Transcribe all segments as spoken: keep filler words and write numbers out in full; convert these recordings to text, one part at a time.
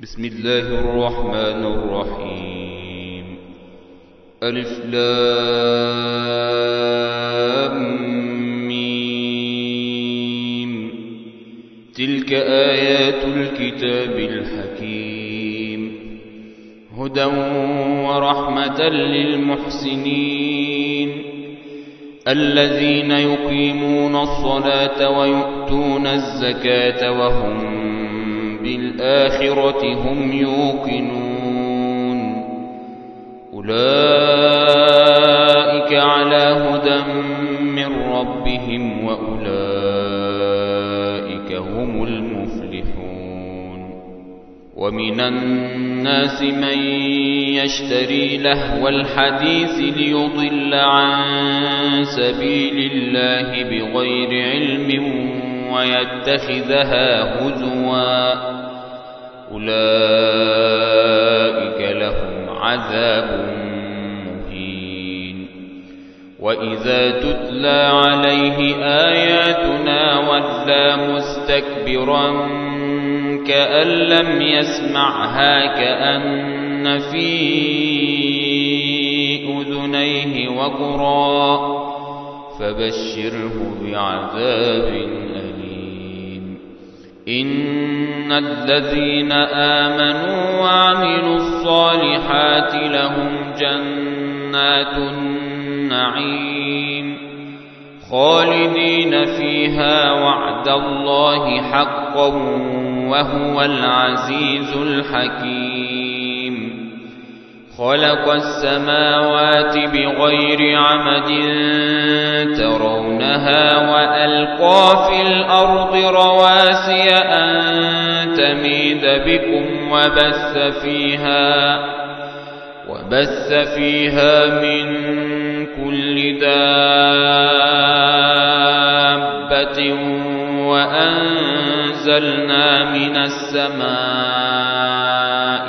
بسم الله الرحمن الرحيم. ألف لام ميم. تلك آيات الكتاب الحكيم، هدى ورحمة للمحسنين الذين يقيمون الصلاة ويؤتون الزكاة وهم بالآخرة هم يوقنون. أولئك على هدى من ربهم وأولئك هم المفلحون. ومن الناس من يشتري لهو الحديث ليضل عن سبيل الله بغير علم ويتخذها هزوا، أولئك لهم عذاب مهين. وإذا تتلى عليه آياتنا ولى مستكبرا كأن لم يسمعها كأن في أذنيه وقرا، فبشره بعذاب أليم. إن الذين آمنوا وعملوا الصالحات لهم جنات النعيم خالدين فيها وعد الله حقا وهو العزيز الحكيم. خلق السماوات بغير عمد ترونها وألقى في الأرض رواسي أن تميد بكم وبث فيها وبث فيها من كل دابة وأنزلنا من السماء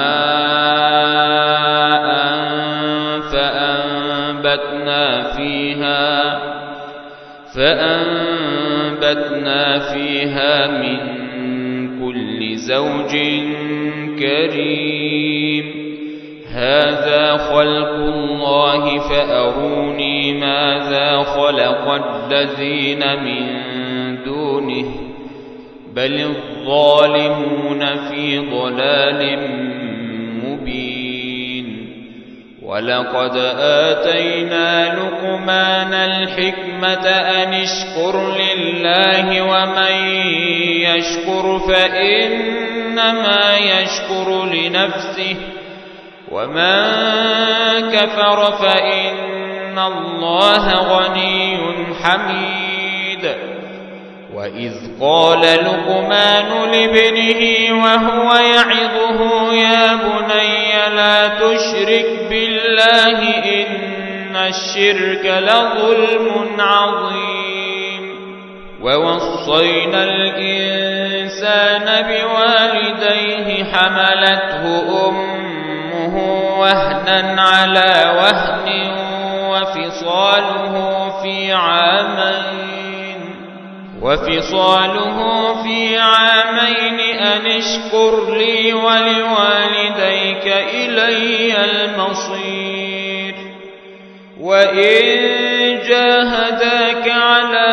ماء فأنبتنا فيها فأنبتنا فيها من كل زوج كريم. هذا خلق الله فأروني ماذا خلق الذين من دونه بل الظالمون في ضلال مبين. ولقد آتينا لقمان الحكمة أن اشكر لله ومن يشكر فإنما يشكر لنفسه ومن كفر فإن الله غني حميد. وإذ قال لقمان لابنه وهو يعظه يا بني لا تشرك بالله إن الشرك لظلم عظيم. ووصينا الإنسان بوالديه حملته أمه وهنا على وهن وفصاله في عامين وفصاله في عامين أن اشكر لي ولوالديك إلي المصير. وإن جاهداك على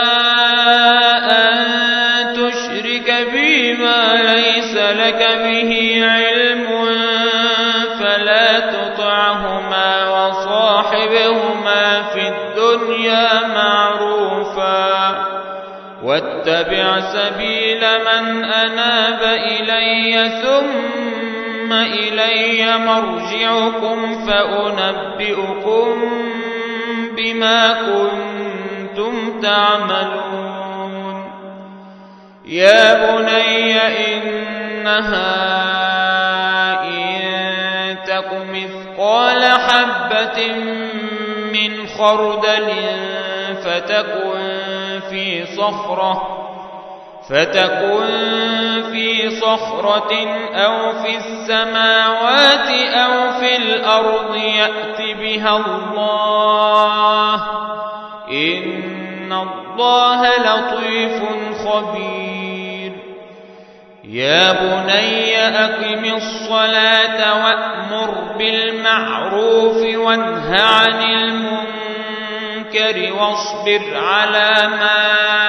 أن تشرك بي ما ليس لك به علم فلا تطعهما وصاحبهما في الدنيا معروفا واتبع سبيل من أناب إلي ثم إلي مرجعكم فأنبئكم بما كنتم تعملون. يا بني إنها إن تك مثقال حبة من خردل فتكن في صخرة فتكن في صخرة أو في السماوات أو في الأرض يأت بها الله إن الله لطيف خبير. يا بني أقم الصلاة وأمر بالمعروف وانه عن المنكر واصبر على ما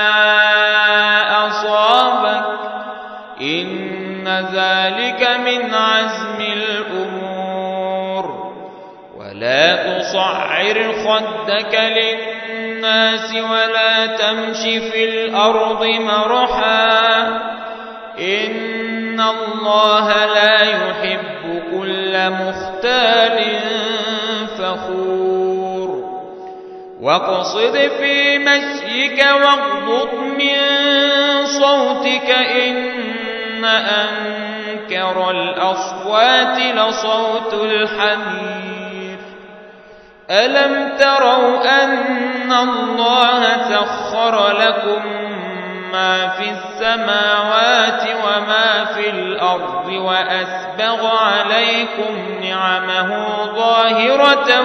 أصابك إن ذلك من عزم الأمور ولا تصعر خدك للناس ولا تمش في الأرض مرحا إن الله لا يحب كل مختال فخور واقصد في مشيك واغضض من صوتك إن أنكر الأصوات لصوت الحمير ألم تروا أن الله سخر لكم ما في السماوات وما في الأرض وأسبغ عليكم نعمه ظاهرة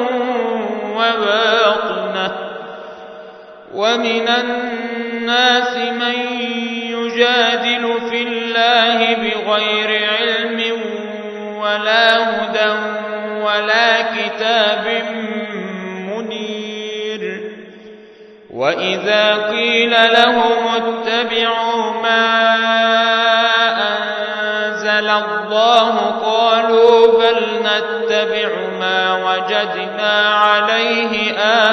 وباطنة ومن الناس من يجادل في الله بغير علم ولا هدى ولا كتاب منير وإذا قيل لهم اتبعوا ما أنزل الله قالوا بل نتبع ما وجدنا عليه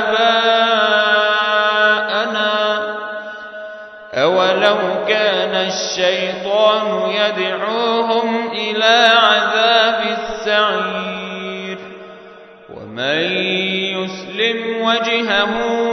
آباءنا أولو كان الشيطان يدعوهم إلى عذاب السعير ومن يسلم وجهه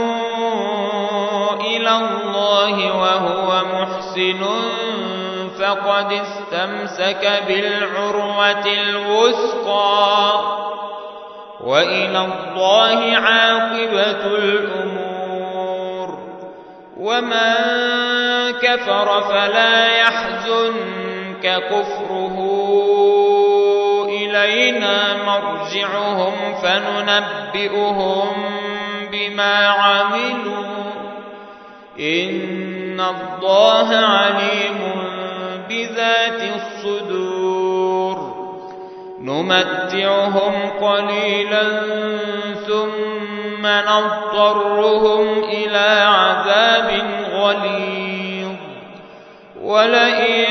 إلى الله وهو محسن فقد استمسك بالعروة الوثقى وإلى الله عاقبة الأمور ومن كفر فلا يحزنك كفره إلينا مرجعهم فننبئهم بما عملوا إن الله عليم بذات الصدور نمتعهم قليلا ثم نضطرهم إلى عذاب غليظ ولئن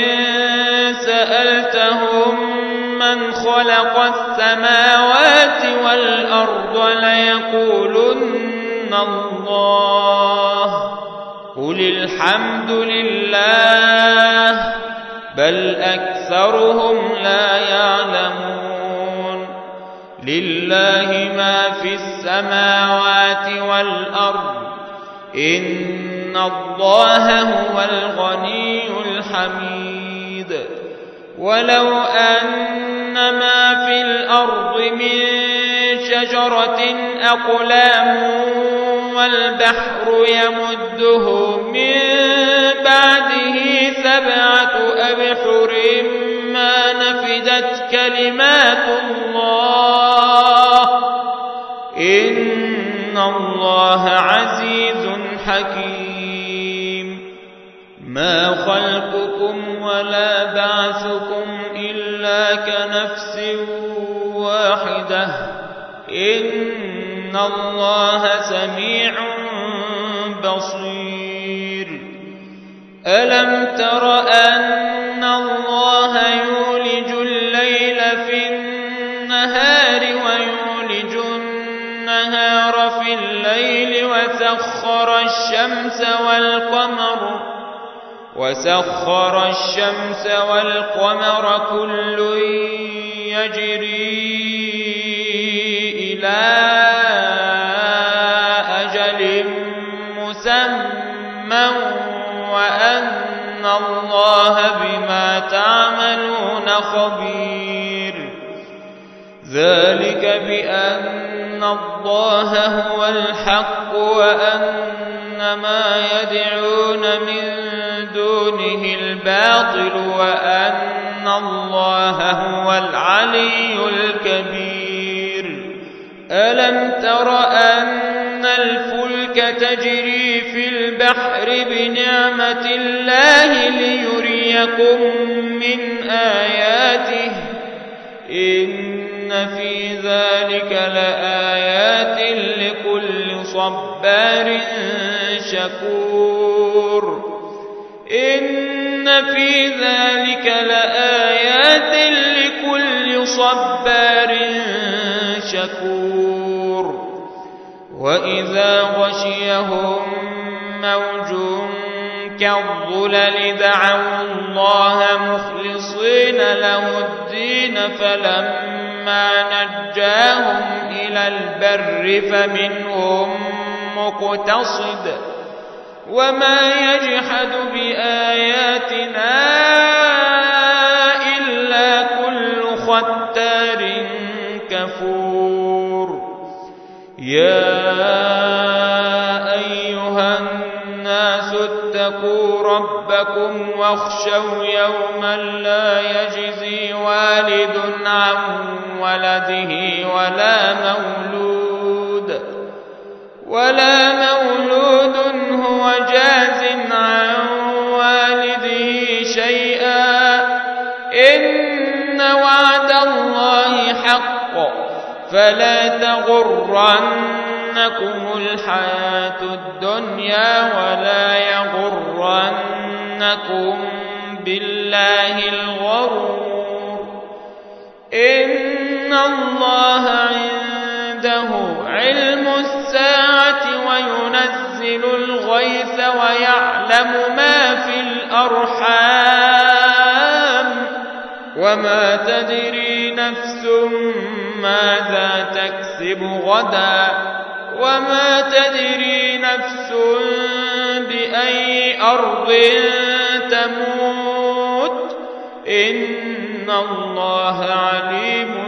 سألتهم من خلق السماوات والأرض ليقولن الله قل الحمد لله بل أكثرهم لا يعلمون لله ما في السماوات والأرض إن الله هو الغني الحميد ولو أن ما في الأرض من شجرة أقلام والبحر يمده من بعده سبعة أبحر ما نفدت كلمات الله إن الله عزيز حكيم ما خلقكم ولا بعثكم إلا كنفس واحدة إن الله سميع بصير ألم تر أن الله يولج الليل في النهار ويولج النهار في الليل وسخر الشمس والقمر وسخر الشمس والقمر كل يجري إلى أجل مسمى وأن الله بما تعملون خبير ذلك بأن الله هو الحق وأن ما يدعون من دونه الباطل وأن الله هو العلي الكبير ألم تر أن الفلك تجري في البحر بنعمة الله ليري يكن من آياته إن في ذلك لآيات لكل صبار شكور إن في ذلك لآيات لكل صبار شكور وإذا غشيهم موج كالظلل دعوا الله مخلصين له الدين فلما نجاهم إلى البر فمنهم مقتصد وما يجحد بآياتنا إلا كل ختار كفور يا أيها الناس اتقوا ربكم واخشوا يوما لا يجزي والد عن ولده ولا مولود ولا مولود هو جاز عن والده شيئا إن وعد الله حق فلا تغرنكم الحياة الدنيا ولا يغرنكم بالله الغرور إن الله عنده علم الساعة وينزل الغيث ويعلم ما في الأرحام وما تدري نفس ماذا تكسب غدا وما تدري نفس بأي أرض تموت إن الله عليم